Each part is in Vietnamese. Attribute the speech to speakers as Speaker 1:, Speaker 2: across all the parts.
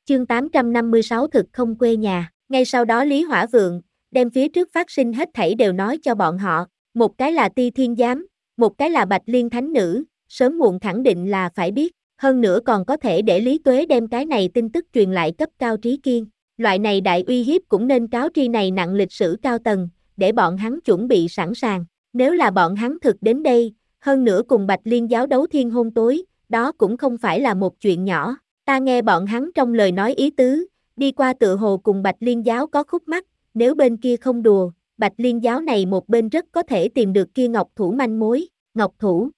Speaker 1: Chương 856 thực không quê nhà. Ngay sau đó Lý Hỏa Vượng đem phía trước phát sinh hết thảy đều nói cho bọn họ, một cái là Ti Thiên Giám, một cái là Bạch Liên Thánh Nữ, sớm muộn khẳng định là phải biết, hơn nữa còn có thể để Lý Tuế đem cái này tin tức truyền lại cấp Cao Trí Kiên. Loại này đại uy hiếp cũng nên cáo tri này nặng lịch sử cao tầng, để bọn hắn chuẩn bị sẵn sàng. Nếu là bọn hắn thực đến đây, hơn nữa cùng Bạch Liên giáo đấu thiên hôn tối, đó cũng không phải là một chuyện nhỏ. Ta nghe bọn hắn trong lời nói ý tứ, đi qua tựa hồ cùng Bạch Liên giáo có khúc mắc, nếu bên kia không đùa, Bạch Liên giáo này một bên rất có thể tìm được kia Ngọc Thủ manh mối. Ngọc Thủ,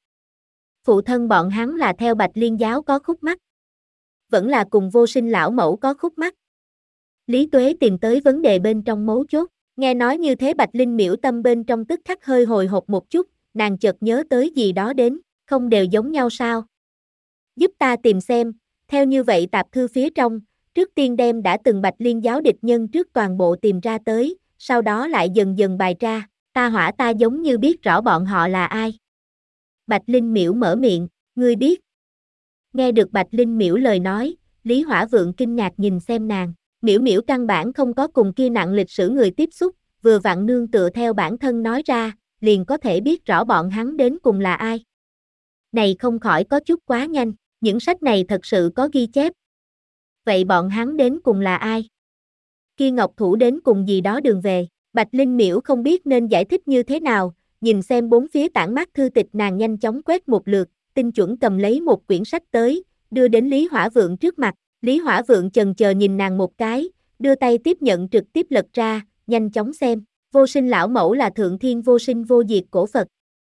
Speaker 1: phụ thân bọn hắn là theo Bạch Liên giáo có khúc mắc, vẫn là cùng Vô Sinh lão mẫu có khúc mắc. Lý Tuế tìm tới vấn đề bên trong mấu chốt, nghe nói như thế Bạch Linh Miễu tâm bên trong tức khắc hơi hồi hộp một chút, nàng chợt nhớ tới gì đó đến, không đều giống nhau sao? Giúp ta tìm xem, theo như vậy tạp thư phía trong, trước tiên đem đã từng Bạch Liên giáo địch nhân trước toàn bộ tìm ra tới, sau đó lại dần dần bài ra, ta giống như biết rõ bọn họ là ai. Bạch Linh Miễu mở miệng, ngươi biết. Nghe được Bạch Linh Miễu lời nói, Lý Hỏa Vượng kinh ngạc nhìn xem nàng, Miễu Miễu căn bản không có cùng kia nặng lịch sử người tiếp xúc, vừa vặn nương tựa theo bản thân nói ra, liền có thể biết rõ bọn hắn đến cùng là ai. Này không khỏi có chút quá nhanh, những sách này thật sự có ghi chép. Vậy bọn hắn đến cùng là ai? Kia Ngọc Thủ đến cùng gì đó đường về, Bạch Linh Miễu không biết nên giải thích như thế nào, nhìn xem bốn phía tản mát thư tịch nàng nhanh chóng quét một lượt, tinh chuẩn cầm lấy một quyển sách tới, đưa đến Lý Hỏa Vượng trước mặt, Lý Hỏa Vượng chần chờ nhìn nàng một cái, đưa tay tiếp nhận trực tiếp lật ra, nhanh chóng xem, Vô Sinh lão mẫu là thượng thiên vô sinh vô diệt cổ Phật.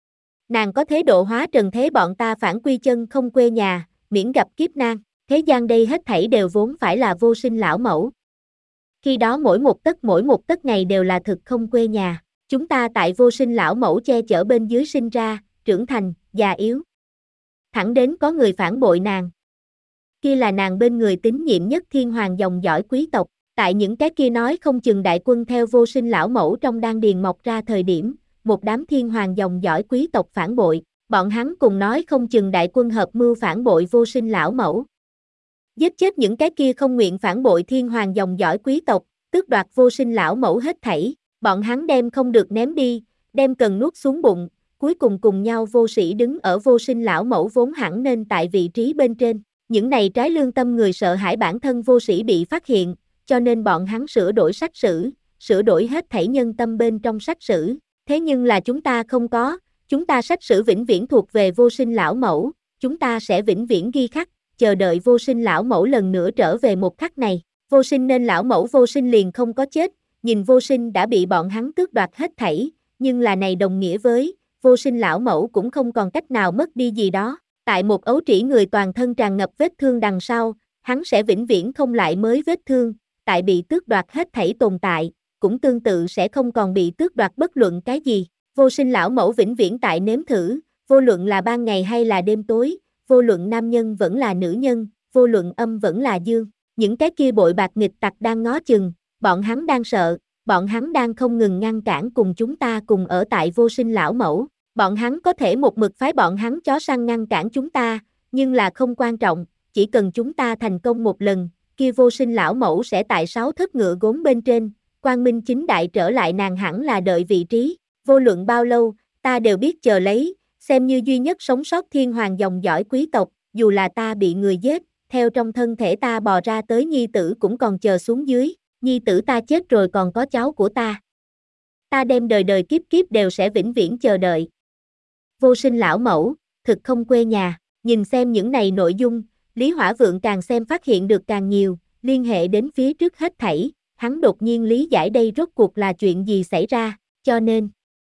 Speaker 1: Nàng có thế độ hóa trần thế bọn ta phản quy chân không quê nhà, miễn gặp kiếp nan, thế gian đây hết thảy đều vốn phải là Vô Sinh lão mẫu. Khi đó mỗi một tấc ngày đều là thực không quê nhà, chúng ta tại Vô Sinh lão mẫu che chở bên dưới sinh ra, trưởng thành, già yếu. Thẳng đến có người phản bội nàng. Kia là nàng bên người tín nhiệm nhất thiên hoàng dòng dõi quý tộc, tại những cái kia nói không chừng đại quân theo Vô Sinh lão mẫu trong đan điền mọc ra thời điểm, một đám thiên hoàng dòng dõi quý tộc phản bội, bọn hắn cùng nói không chừng đại quân hợp mưu phản bội Vô Sinh lão mẫu. Giết chết những cái kia không nguyện phản bội thiên hoàng dòng dõi quý tộc, tước đoạt Vô Sinh lão mẫu hết thảy, bọn hắn đem không được ném đi, đem cần nuốt xuống bụng, cuối cùng cùng nhau vô sĩ đứng ở Vô Sinh lão mẫu vốn hẳn nên tại vị trí bên trên. Những này trái lương tâm người sợ hãi bản thân vô sĩ bị phát hiện, cho nên bọn hắn sửa đổi sách sử, sửa đổi hết thảy nhân tâm bên trong sách sử. Thế nhưng là chúng ta không có, chúng ta sách sử vĩnh viễn thuộc về Vô Sinh lão mẫu, chúng ta sẽ vĩnh viễn ghi khắc, chờ đợi Vô Sinh lão mẫu lần nữa trở về một khắc này. Vô Sinh nên lão mẫu Vô Sinh liền không có chết, nhìn Vô Sinh đã bị bọn hắn tước đoạt hết thảy, nhưng là này đồng nghĩa với, Vô Sinh lão mẫu cũng không còn cách nào mất đi gì đó. Tại một ấu trĩ người toàn thân tràn ngập vết thương đằng sau, hắn sẽ vĩnh viễn không lại mới vết thương, tại bị tước đoạt hết thảy tồn tại, cũng tương tự sẽ không còn bị tước đoạt bất luận cái gì. Vô Sinh lão mẫu vĩnh viễn tại nếm thử, vô luận là ban ngày hay là đêm tối, vô luận nam nhân vẫn là nữ nhân, vô luận âm vẫn là dương. Những cái kia bội bạc nghịch tặc đang ngó chừng, bọn hắn đang sợ, bọn hắn đang không ngừng ngăn cản cùng chúng ta cùng ở tại Vô Sinh lão mẫu. Bọn hắn có thể một mực phái bọn hắn chó săn ngăn cản chúng ta, nhưng là không quan trọng, chỉ cần chúng ta thành công một lần, kia Vô Sinh lão mẫu sẽ tại 6 thất ngựa gốm bên trên, quang minh chính đại trở lại nàng hẳn là đợi vị trí, vô luận bao lâu, ta đều biết chờ lấy, xem như duy nhất sống sót thiên hoàng dòng dõi quý tộc, dù là ta bị người giết, theo trong thân thể ta bò ra tới nhi tử cũng còn chờ xuống dưới, nhi tử ta chết rồi còn có cháu của ta. Ta đem đời đời kiếp kiếp đều sẽ vĩnh viễn chờ đợi. Vô Sinh lão mẫu, thực không quê nhà, nhìn xem những này nội dung, Lý Hỏa Vượng càng xem phát hiện được càng nhiều, liên hệ đến phía trước hết thảy, hắn đột nhiên lý giải đây rốt cuộc là chuyện gì xảy ra, cho nên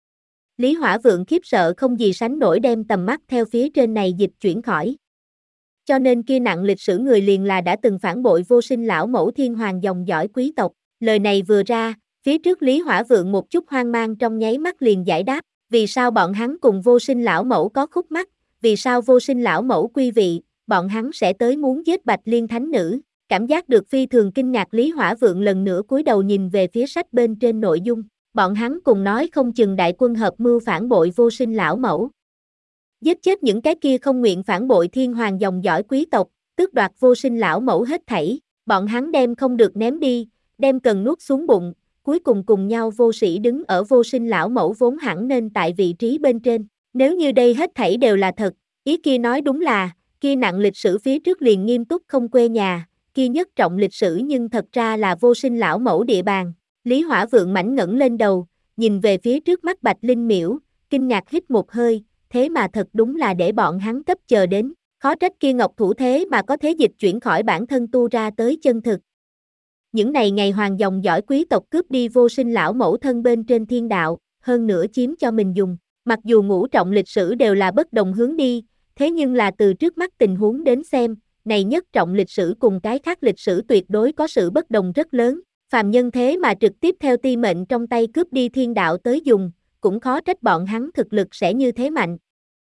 Speaker 1: Lý Hỏa Vượng khiếp sợ không gì sánh nổi đem tầm mắt theo phía trên này dịch chuyển khỏi. Cho nên kia nặng lịch sử người liền là đã từng phản bội Vô Sinh lão mẫu thiên hoàng dòng dõi quý tộc, lời này vừa ra, phía trước Lý Hỏa Vượng một chút hoang mang trong nháy mắt liền giải đáp. Vì sao bọn hắn cùng Vô Sinh lão mẫu có khúc mắc, vì sao Vô Sinh lão mẫu quy vị, bọn hắn sẽ tới muốn giết Bạch Liên thánh nữ, cảm giác được phi thường kinh ngạc Lý Hỏa Vượng lần nữa cúi đầu nhìn về phía sách bên trên nội dung, bọn hắn cùng nói không chừng đại quân hợp mưu phản bội Vô Sinh lão mẫu. Giết chết những cái kia không nguyện phản bội thiên hoàng dòng dõi quý tộc, tước đoạt Vô Sinh lão mẫu hết thảy, Bọn hắn đem không được ném đi, đem cần nuốt xuống bụng, cuối cùng cùng nhau vô sĩ đứng ở Vô Sinh lão mẫu vốn hẳn nên tại vị trí bên trên. Nếu như đây hết thảy đều là thật, ý kia nói đúng là, kia nặng lịch sử phía trước liền nghiêm túc không quê nhà, kia nhất trọng lịch sử nhưng thật ra là Vô Sinh lão mẫu địa bàn. Lý Hỏa Vượng mảnh ngẩng lên đầu, nhìn về phía trước mắt Bạch Linh Miễu, kinh ngạc hít một hơi, thế mà thật đúng là để bọn hắn cấp chờ đến, khó trách kia Ngọc Thủ thế mà có thế dịch chuyển khỏi bản thân tu ra tới chân thực. Những này ngày hoàng dòng dõi quý tộc cướp đi Vô Sinh lão mẫu thân bên trên thiên đạo, hơn nữa chiếm cho mình dùng. Mặc dù ngũ trọng lịch sử đều là bất đồng hướng đi, thế nhưng là từ trước mắt tình huống đến xem, này nhất trọng lịch sử cùng cái khác lịch sử tuyệt đối có sự bất đồng rất lớn. Phàm nhân thế mà trực tiếp theo ti mệnh trong tay cướp đi thiên đạo tới dùng, cũng khó trách bọn hắn thực lực sẽ như thế mạnh.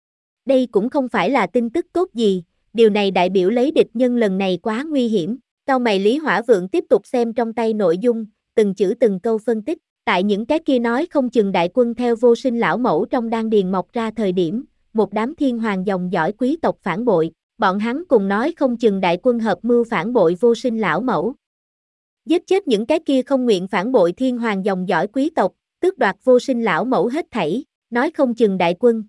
Speaker 1: Đây cũng không phải là tin tức tốt gì, điều này đại biểu lấy địch nhân lần này quá nguy hiểm. Cau mày Lý Hỏa Vượng tiếp tục xem trong tay nội dung, từng chữ từng câu phân tích. Tại những cái kia nói không chừng đại quân theo Vô Sinh lão mẫu trong đan điền mọc ra thời điểm, một đám thiên hoàng dòng dõi quý tộc phản bội, bọn hắn cùng nói không chừng đại quân hợp mưu phản bội Vô Sinh lão mẫu. Giết chết những cái kia không nguyện phản bội thiên hoàng dòng dõi quý tộc, tước đoạt Vô Sinh lão mẫu hết thảy, nói không chừng đại quân.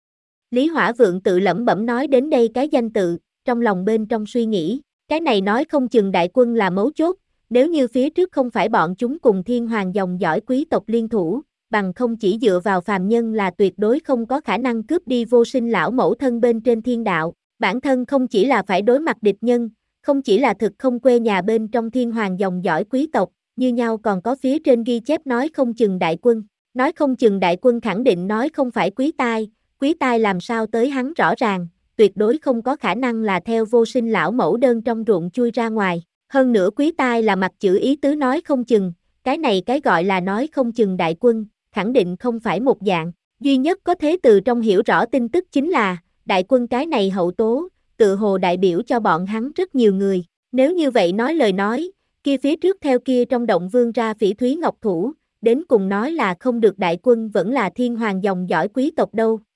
Speaker 1: Lý Hỏa Vượng tự lẩm bẩm nói đến đây cái danh tự, trong lòng bên trong suy nghĩ, cái này nói không chừng đại quân là mấu chốt, nếu như phía trước không phải bọn chúng cùng thiên hoàng dòng dõi quý tộc liên thủ, bằng không chỉ dựa vào phàm nhân là tuyệt đối không có khả năng cướp đi Vô Sinh lão mẫu thân bên trên thiên đạo, bản thân không chỉ là phải đối mặt địch nhân, không chỉ là thực không quê nhà bên trong thiên hoàng dòng dõi quý tộc, như nhau còn có phía trên ghi chép nói không chừng đại quân, nói không chừng đại quân khẳng định nói không phải Quý Tai làm sao tới hắn rõ ràng, tuyệt đối không có khả năng là theo Vô Sinh lão mẫu đơn trong ruộng chui ra ngoài. Hơn nữa Quý Tai là mặt chữ ý tứ nói không chừng, cái này cái gọi là nói không chừng đại quân, khẳng định không phải một dạng. Duy nhất có thế từ trong hiểu rõ tin tức chính là, đại quân cái này hậu tố, tự hồ đại biểu cho bọn hắn rất nhiều người. Nếu như vậy nói lời nói, kia phía trước theo kia trong động vương ra Phỉ Thúy Ngọc Thủ, đến cùng nói là không được đại quân vẫn là thiên hoàng dòng dõi quý tộc đâu.